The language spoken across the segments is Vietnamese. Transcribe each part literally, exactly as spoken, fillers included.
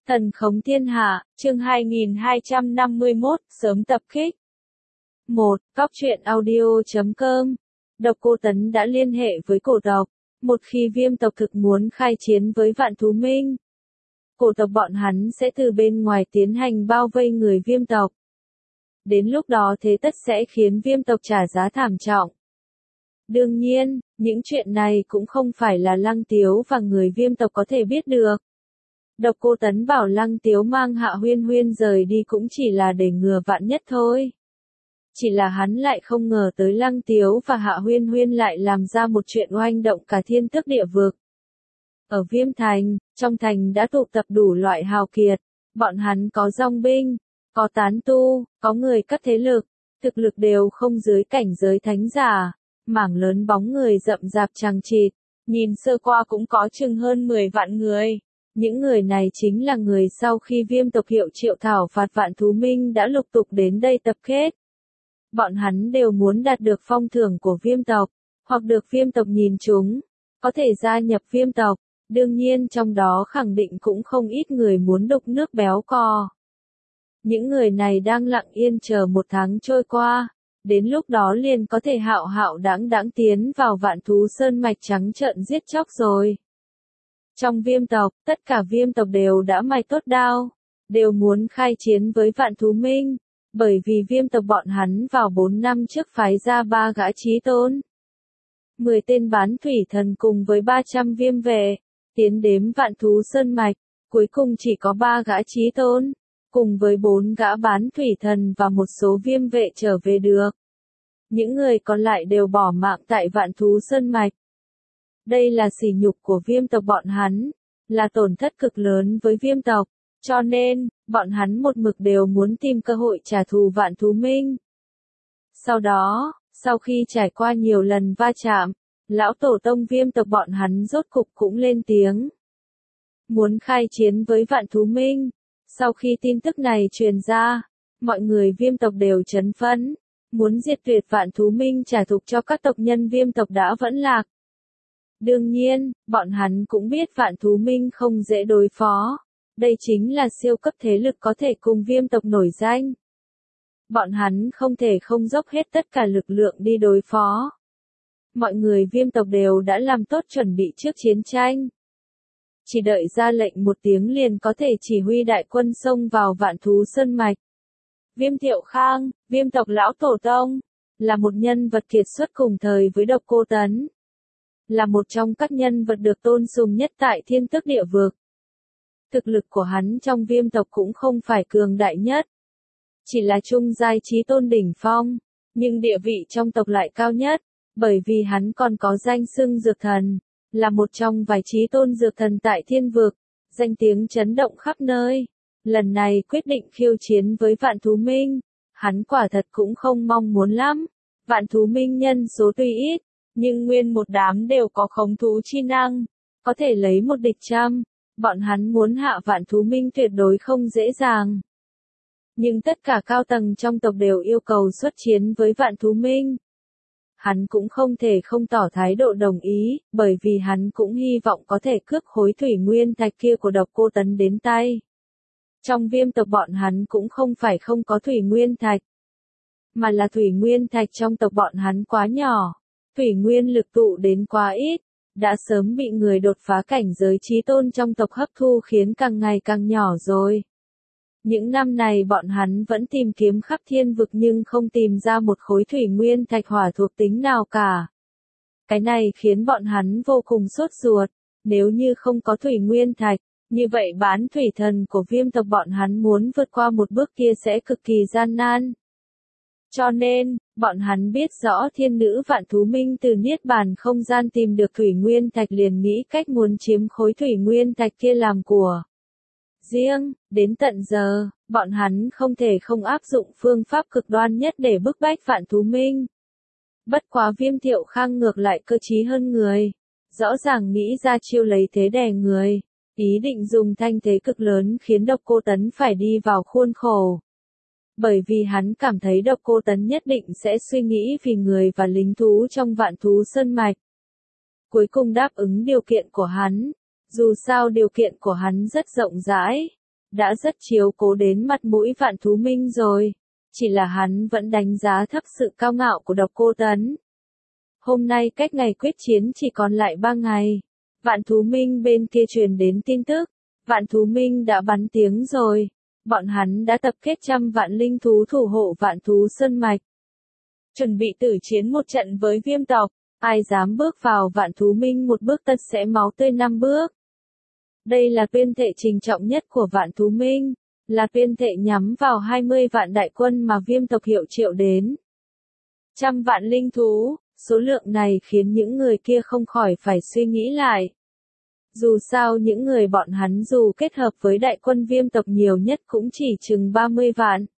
Thần khống thiên hạ, chương hai nghìn hai trăm năm mươi mốt, sớm tập kích. một. Cóc truyện audio chấm com. Độc Cô Tấn đã liên hệ với cổ tộc. Một khi viêm tộc thực muốn khai chiến với Vạn Thú Minh, cổ tộc bọn hắn sẽ từ bên ngoài tiến hành bao vây người viêm tộc. Đến lúc đó thế tất sẽ khiến viêm tộc trả giá thảm trọng. Đương nhiên, những chuyện này cũng không phải là Lăng Tiếu và người viêm tộc có thể biết được. Độc Cô Tấn bảo Lăng Tiếu mang Hạ Huyên Huyên rời đi cũng chỉ là để ngừa vạn nhất thôi. Chỉ là hắn lại không ngờ tới Lăng Tiếu và Hạ Huyên Huyên lại làm ra một chuyện oanh động cả thiên tước địa vực. Ở Viêm Thành, trong thành đã tụ tập đủ loại hào kiệt, bọn hắn có dòng binh, có tán tu, có người các thế lực, thực lực đều không dưới cảnh giới thánh giả, mảng lớn bóng người rậm rạp chằng chịt, nhìn sơ qua cũng có chừng hơn mười vạn người. Những người này chính là người sau khi viêm tộc hiệu triệu thảo phạt Vạn Thú Minh đã lục tục đến đây tập kết. Bọn hắn đều muốn đạt được phong thưởng của viêm tộc, hoặc được viêm tộc nhìn chúng, có thể gia nhập viêm tộc, đương nhiên trong đó khẳng định cũng không ít người muốn đục nước béo cò. Những người này đang lặng yên chờ một tháng trôi qua, đến lúc đó liền có thể hạo hạo đãng đãng tiến vào Vạn Thú Sơn mạch trắng trợn giết chóc rồi. Trong viêm tộc, tất cả viêm tộc đều đã mài tốt đao, đều muốn khai chiến với Vạn Thú Minh, bởi vì viêm tộc bọn hắn vào bốn năm trước phái ra ba gã chí tôn. mười tên bán thủy thần cùng với ba trăm viêm vệ, tiến đếm Vạn Thú Sơn mạch, cuối cùng chỉ có ba gã chí tôn, cùng với bốn gã bán thủy thần và một số viêm vệ trở về được. Những người còn lại đều bỏ mạng tại Vạn Thú Sơn mạch. Đây là sỉ nhục của viêm tộc bọn hắn, là tổn thất cực lớn với viêm tộc, cho nên, bọn hắn một mực đều muốn tìm cơ hội trả thù Vạn Thú Minh. Sau đó, sau khi trải qua nhiều lần va chạm, lão tổ tông viêm tộc bọn hắn rốt cục cũng lên tiếng. Muốn khai chiến với Vạn Thú Minh. Sau khi tin tức này truyền ra, mọi người viêm tộc đều chấn phấn, muốn diệt tuyệt Vạn Thú Minh trả thù cho các tộc nhân viêm tộc đã vẫn lạc. Đương nhiên, bọn hắn cũng biết Vạn Thú Minh không dễ đối phó. Đây chính là siêu cấp thế lực có thể cùng viêm tộc nổi danh. Bọn hắn không thể không dốc hết tất cả lực lượng đi đối phó. Mọi người viêm tộc đều đã làm tốt chuẩn bị trước chiến tranh. Chỉ đợi ra lệnh một tiếng liền có thể chỉ huy đại quân xông vào Vạn Thú Sơn mạch. Viêm Thiệu Khang, viêm tộc lão tổ tông, là một nhân vật kiệt xuất cùng thời với Độc Cô Tấn. Là một trong các nhân vật được tôn sùng nhất tại thiên tước địa vực. Thực lực của hắn trong viêm tộc cũng không phải cường đại nhất. Chỉ là trung giai chí tôn đỉnh phong, nhưng địa vị trong tộc lại cao nhất, bởi vì hắn còn có danh xưng dược thần, là một trong vài chí tôn dược thần tại thiên vực, danh tiếng chấn động khắp nơi. Lần này quyết định khiêu chiến với Vạn Thú Minh, hắn quả thật cũng không mong muốn lắm. Vạn Thú Minh nhân số tuy ít, nhưng nguyên một đám đều có khống thú chi năng, có thể lấy một địch trăm. Bọn hắn muốn hạ Vạn Thú Minh tuyệt đối không dễ dàng. Nhưng tất cả cao tầng trong tộc đều yêu cầu xuất chiến với Vạn Thú Minh. Hắn cũng không thể không tỏ thái độ đồng ý, bởi vì hắn cũng hy vọng có thể cướp khối thủy nguyên thạch kia của Độc Cô Tấn đến tay. Trong viêm tộc bọn hắn cũng không phải không có thủy nguyên thạch, mà là thủy nguyên thạch trong tộc bọn hắn quá nhỏ, thủy nguyên lực tụ đến quá ít. Đã sớm bị người đột phá cảnh giới chí tôn trong tộc hấp thu khiến càng ngày càng nhỏ rồi. Những năm này bọn hắn vẫn tìm kiếm khắp thiên vực nhưng không tìm ra một khối thủy nguyên thạch hỏa thuộc tính nào cả. Cái này khiến bọn hắn vô cùng sốt ruột, nếu như không có thủy nguyên thạch, như vậy bán thủy thần của viêm tộc bọn hắn muốn vượt qua một bước kia sẽ cực kỳ gian nan. Cho nên, bọn hắn biết rõ thiên nữ Vạn Thú Minh từ niết bàn không gian tìm được thủy nguyên thạch liền nghĩ cách muốn chiếm khối thủy nguyên thạch kia làm của riêng. Đến tận giờ, bọn hắn không thể không áp dụng phương pháp cực đoan nhất để bức bách Vạn Thú Minh. Bất quá Viêm Thiệu Khang ngược lại cơ trí hơn người, rõ ràng nghĩ ra chiêu lấy thế đè người, ý định dùng thanh thế cực lớn khiến Độc Cô Tấn phải đi vào khuôn khổ. Bởi vì hắn cảm thấy Độc Cô Tấn nhất định sẽ suy nghĩ vì người và lính thú trong Vạn Thú Sơn mạch. Cuối cùng đáp ứng điều kiện của hắn, dù sao điều kiện của hắn rất rộng rãi, đã rất chiếu cố đến mặt mũi Vạn Thú Minh rồi. Chỉ là hắn vẫn đánh giá thấp sự cao ngạo của Độc Cô Tấn. Hôm nay cách ngày quyết chiến chỉ còn lại ba ngày. Vạn Thú Minh bên kia truyền đến tin tức. Vạn Thú Minh đã bắn tiếng rồi. Bọn hắn đã tập kết trăm vạn linh thú thủ hộ Vạn Thú Sơn Mạch. Chuẩn bị tử chiến một trận với Viêm tộc. Ai dám bước vào Vạn Thú Minh một bước tất sẽ máu tươi năm bước. Đây là tuyên thệ trình trọng nhất của Vạn Thú Minh. Là tuyên thệ nhắm vào hai mươi vạn đại quân mà Viêm tộc hiệu triệu đến. Trăm vạn linh thú, số lượng này khiến những người kia không khỏi phải suy nghĩ lại. Dù sao những người bọn hắn dù kết hợp với đại quân Viêm tộc nhiều nhất cũng chỉ chừng ba mươi vạn.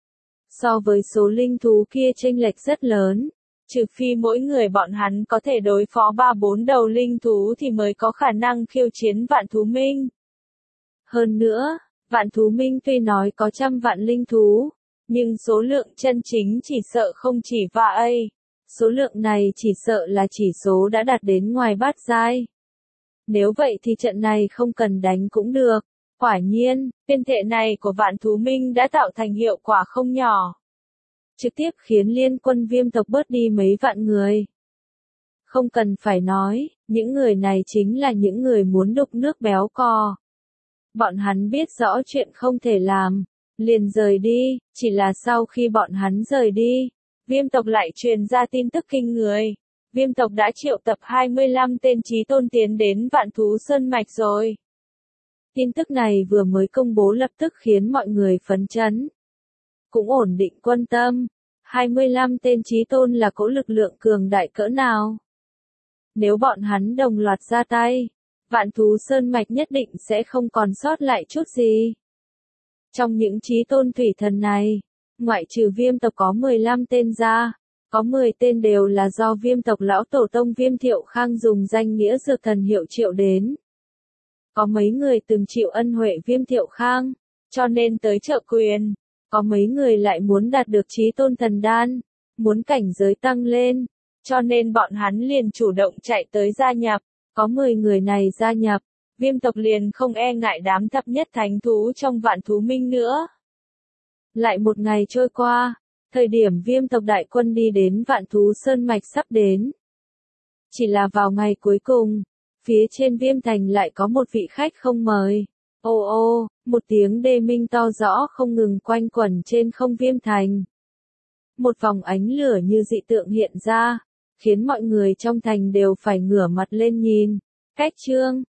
So với số linh thú kia chênh lệch rất lớn. Trừ phi mỗi người bọn hắn có thể đối phó ba bốn đầu linh thú thì mới có khả năng khiêu chiến Vạn Thú Minh. Hơn nữa, Vạn Thú Minh tuy nói có trăm vạn linh thú, nhưng số lượng chân chính chỉ sợ không chỉ vậy. Số lượng này chỉ sợ là chỉ số đã đạt đến ngoài bát giai. Nếu vậy thì trận này không cần đánh cũng được. Quả nhiên, tuyên thệ này của Vạn Thú Minh đã tạo thành hiệu quả không nhỏ. Trực tiếp khiến liên quân Viêm tộc bớt đi mấy vạn người. Không cần phải nói, những người này chính là những người muốn đục nước béo cò. Bọn hắn biết rõ chuyện không thể làm, liền rời đi, chỉ là sau khi bọn hắn rời đi, Viêm tộc lại truyền ra tin tức kinh người. Viêm tộc đã triệu tập hai mươi lăm tên chí tôn tiến đến Vạn Thú Sơn Mạch rồi. Tin tức này vừa mới công bố lập tức khiến mọi người phấn chấn. Cũng ổn định quân tâm. hai mươi lăm tên chí tôn là cỗ lực lượng cường đại cỡ nào? Nếu bọn hắn đồng loạt ra tay, Vạn Thú Sơn Mạch nhất định sẽ không còn sót lại chút gì. Trong những chí tôn thủy thần này, ngoại trừ Viêm tộc có mười lăm tên ra, có mười tên đều là do Viêm tộc lão tổ tông Viêm Thiệu Khang dùng danh nghĩa dược thần hiệu triệu đến. Có mấy người từng chịu ân huệ Viêm Thiệu Khang, cho nên tới trợ quyền. Có mấy người lại muốn đạt được chí tôn thần đan, muốn cảnh giới tăng lên, cho nên bọn hắn liền chủ động chạy tới gia nhập. Có mười người này gia nhập, Viêm tộc liền không e ngại đám thập nhất thánh thú trong Vạn Thú Minh nữa. Lại một ngày trôi qua, thời điểm Viêm tộc đại quân đi đến Vạn Thú Sơn Mạch sắp đến. Chỉ là vào ngày cuối cùng, phía trên Viêm thành lại có một vị khách không mời. Ô ô, một tiếng đê minh to rõ không ngừng quanh quẩn trên không Viêm thành. Một vòng ánh lửa như dị tượng hiện ra, khiến mọi người trong thành đều phải ngửa mặt lên nhìn. Cách chương